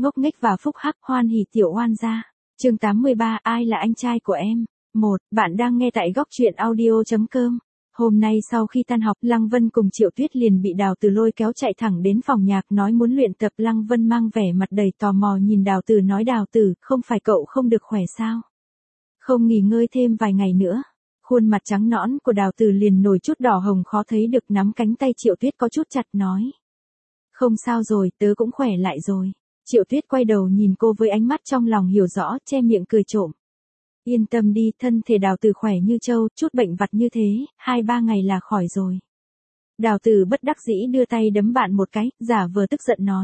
ngốc nghếch và phúc hắc, hoan hỉ tiểu oan gia. Chương 83, ai là anh trai của em? 1. Bạn đang nghe tại góc truyện audio.com. Hôm nay sau khi tan học, Lăng Vân cùng Triệu Tuyết liền bị Đào Tử lôi kéo chạy thẳng đến phòng nhạc nói muốn luyện tập. Lăng Vân mang vẻ mặt đầy tò mò nhìn Đào Tử nói, Đào Tử, không phải cậu không được khỏe sao? Không nghỉ ngơi thêm vài ngày nữa. Khuôn mặt trắng nõn của Đào Tử liền nổi chút đỏ hồng khó thấy được, nắm cánh tay Triệu Tuyết có chút chặt nói. Không sao rồi, tớ cũng khỏe lại rồi. Triệu Tuyết quay đầu nhìn cô với ánh mắt trong lòng hiểu rõ, che miệng cười trộm. Yên tâm đi, thân thể Đào Tử khỏe như trâu, chút bệnh vặt như thế, 2-3 ngày là khỏi rồi. Đào Tử bất đắc dĩ đưa tay đấm bạn một cái, giả vờ tức giận nói.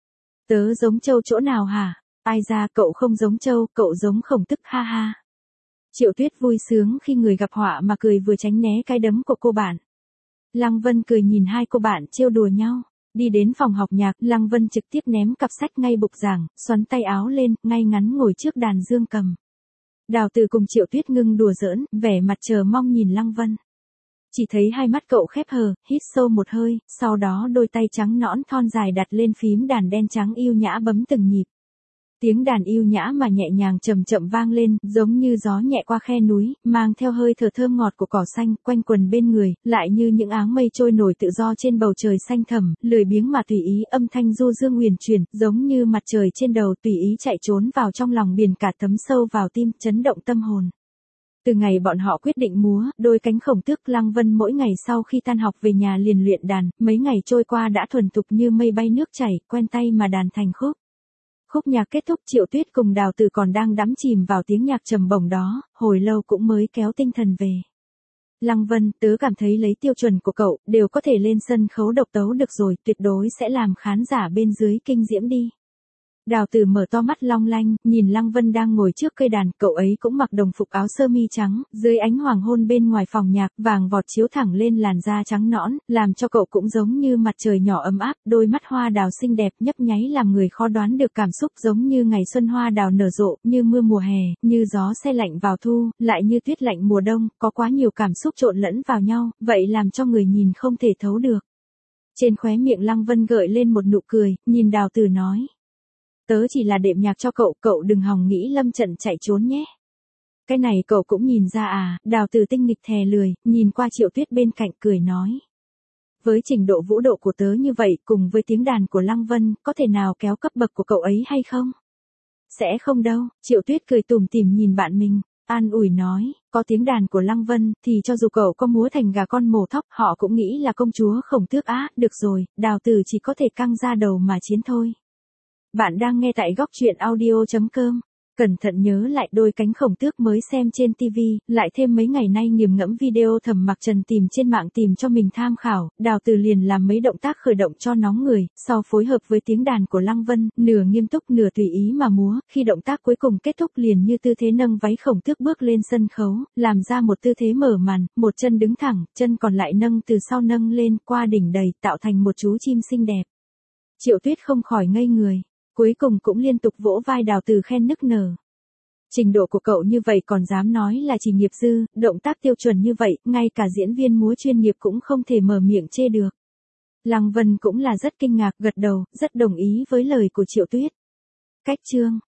Tớ giống trâu chỗ nào hả? Ai ra, cậu không giống trâu, cậu giống Khổng Tức, ha ha. Triệu Tuyết vui sướng khi người gặp họa mà cười, vừa tránh né cái đấm của cô bạn. Lăng Vân cười nhìn hai cô bạn trêu đùa nhau. Đi đến phòng học nhạc, Lăng Vân trực tiếp ném cặp sách ngay bục giảng, xoắn tay áo lên, ngay ngắn ngồi trước đàn dương cầm. Đào Tử cùng Triệu Tuyết ngưng đùa giỡn, vẻ mặt chờ mong nhìn Lăng Vân. Chỉ thấy hai mắt cậu khép hờ, hít sâu một hơi, sau đó đôi tay trắng nõn thon dài đặt lên phím đàn đen trắng yêu nhã bấm từng nhịp. Tiếng đàn yêu nhã mà nhẹ nhàng chậm chậm vang lên, giống như gió nhẹ qua khe núi, mang theo hơi thở thơm ngọt của cỏ xanh, quanh quần bên người, lại như những áng mây trôi nổi tự do trên bầu trời xanh thẳm, lười biếng mà tùy ý, âm thanh du dương huyền chuyển, giống như mặt trời trên đầu tùy ý chạy trốn vào trong lòng biển cả, thấm sâu vào tim, chấn động tâm hồn. Từ ngày bọn họ quyết định múa, đôi cánh Khổng Tước, Lăng Vân mỗi ngày sau khi tan học về nhà liền luyện đàn, mấy ngày trôi qua đã thuần thục như mây bay nước chảy, quen tay mà đàn thành khúc. Khúc nhạc kết thúc, Triệu Tuyết cùng Đào Tử còn đang đắm chìm vào tiếng nhạc trầm bổng đó, hồi lâu cũng mới kéo tinh thần về. Lăng Vân, tớ cảm thấy lấy tiêu chuẩn của cậu, đều có thể lên sân khấu độc tấu được rồi, tuyệt đối sẽ làm khán giả bên dưới kinh diễm đi. Đào Tử mở to mắt long lanh, nhìn Lăng Vân đang ngồi trước cây đàn, cậu ấy cũng mặc đồng phục áo sơ mi trắng, dưới ánh hoàng hôn bên ngoài phòng nhạc, vàng vọt chiếu thẳng lên làn da trắng nõn, làm cho cậu cũng giống như mặt trời nhỏ ấm áp, đôi mắt hoa đào xinh đẹp nhấp nháy làm người khó đoán được cảm xúc, giống như ngày xuân hoa đào nở rộ, như mưa mùa hè, như gió se lạnh vào thu, lại như tuyết lạnh mùa đông, có quá nhiều cảm xúc trộn lẫn vào nhau, vậy làm cho người nhìn không thể thấu được. Trên khóe miệng Lăng Vân gợi lên một nụ cười, nhìn Đào Tử nói. Tớ chỉ là đệm nhạc cho cậu, cậu đừng hòng nghĩ lâm trận chạy trốn nhé. Cái này cậu cũng nhìn ra à? Đào Tử tinh nghịch thè lười, nhìn qua Triệu Tuyết bên cạnh cười nói. Với trình độ vũ độ của tớ như vậy, cùng với tiếng đàn của Lăng Vân, có thể nào kéo cấp bậc của cậu ấy hay không? Sẽ không đâu, Triệu Tuyết cười tủm tỉm nhìn bạn mình, an ủi nói, có tiếng đàn của Lăng Vân, thì cho dù cậu có múa thành gà con mổ thóc, họ cũng nghĩ là công chúa Khổng Tước á, được rồi, Đào Tử chỉ có thể căng ra đầu mà chiến thôi. Bạn đang nghe tại góc truyện audio.com. Cẩn thận nhớ lại đôi cánh Khổng Tước mới xem trên TV, lại thêm mấy ngày nay nghiền ngẫm video Thẩm Mặc Trần tìm trên mạng tìm cho mình tham khảo, Đào Tử liền làm mấy động tác khởi động cho nóng người, sau phối hợp với tiếng đàn của Lăng Vân, nửa nghiêm túc nửa tùy ý mà múa, khi động tác cuối cùng kết thúc liền như tư thế nâng váy Khổng Tước bước lên sân khấu, làm ra một tư thế mở màn, một chân đứng thẳng, chân còn lại nâng từ sau nâng lên qua đỉnh đầy, tạo thành một chú chim xinh đẹp. Triệu Tuyết không khỏi ngây người. Cuối cùng cũng liên tục vỗ vai Đào Tử khen nức nở. Trình độ của cậu như vậy còn dám nói là chỉ nghiệp dư, động tác tiêu chuẩn như vậy, ngay cả diễn viên múa chuyên nghiệp cũng không thể mở miệng chê được. Lăng Vân cũng là rất kinh ngạc, gật đầu, rất đồng ý với lời của Triệu Tuyết. Cách chương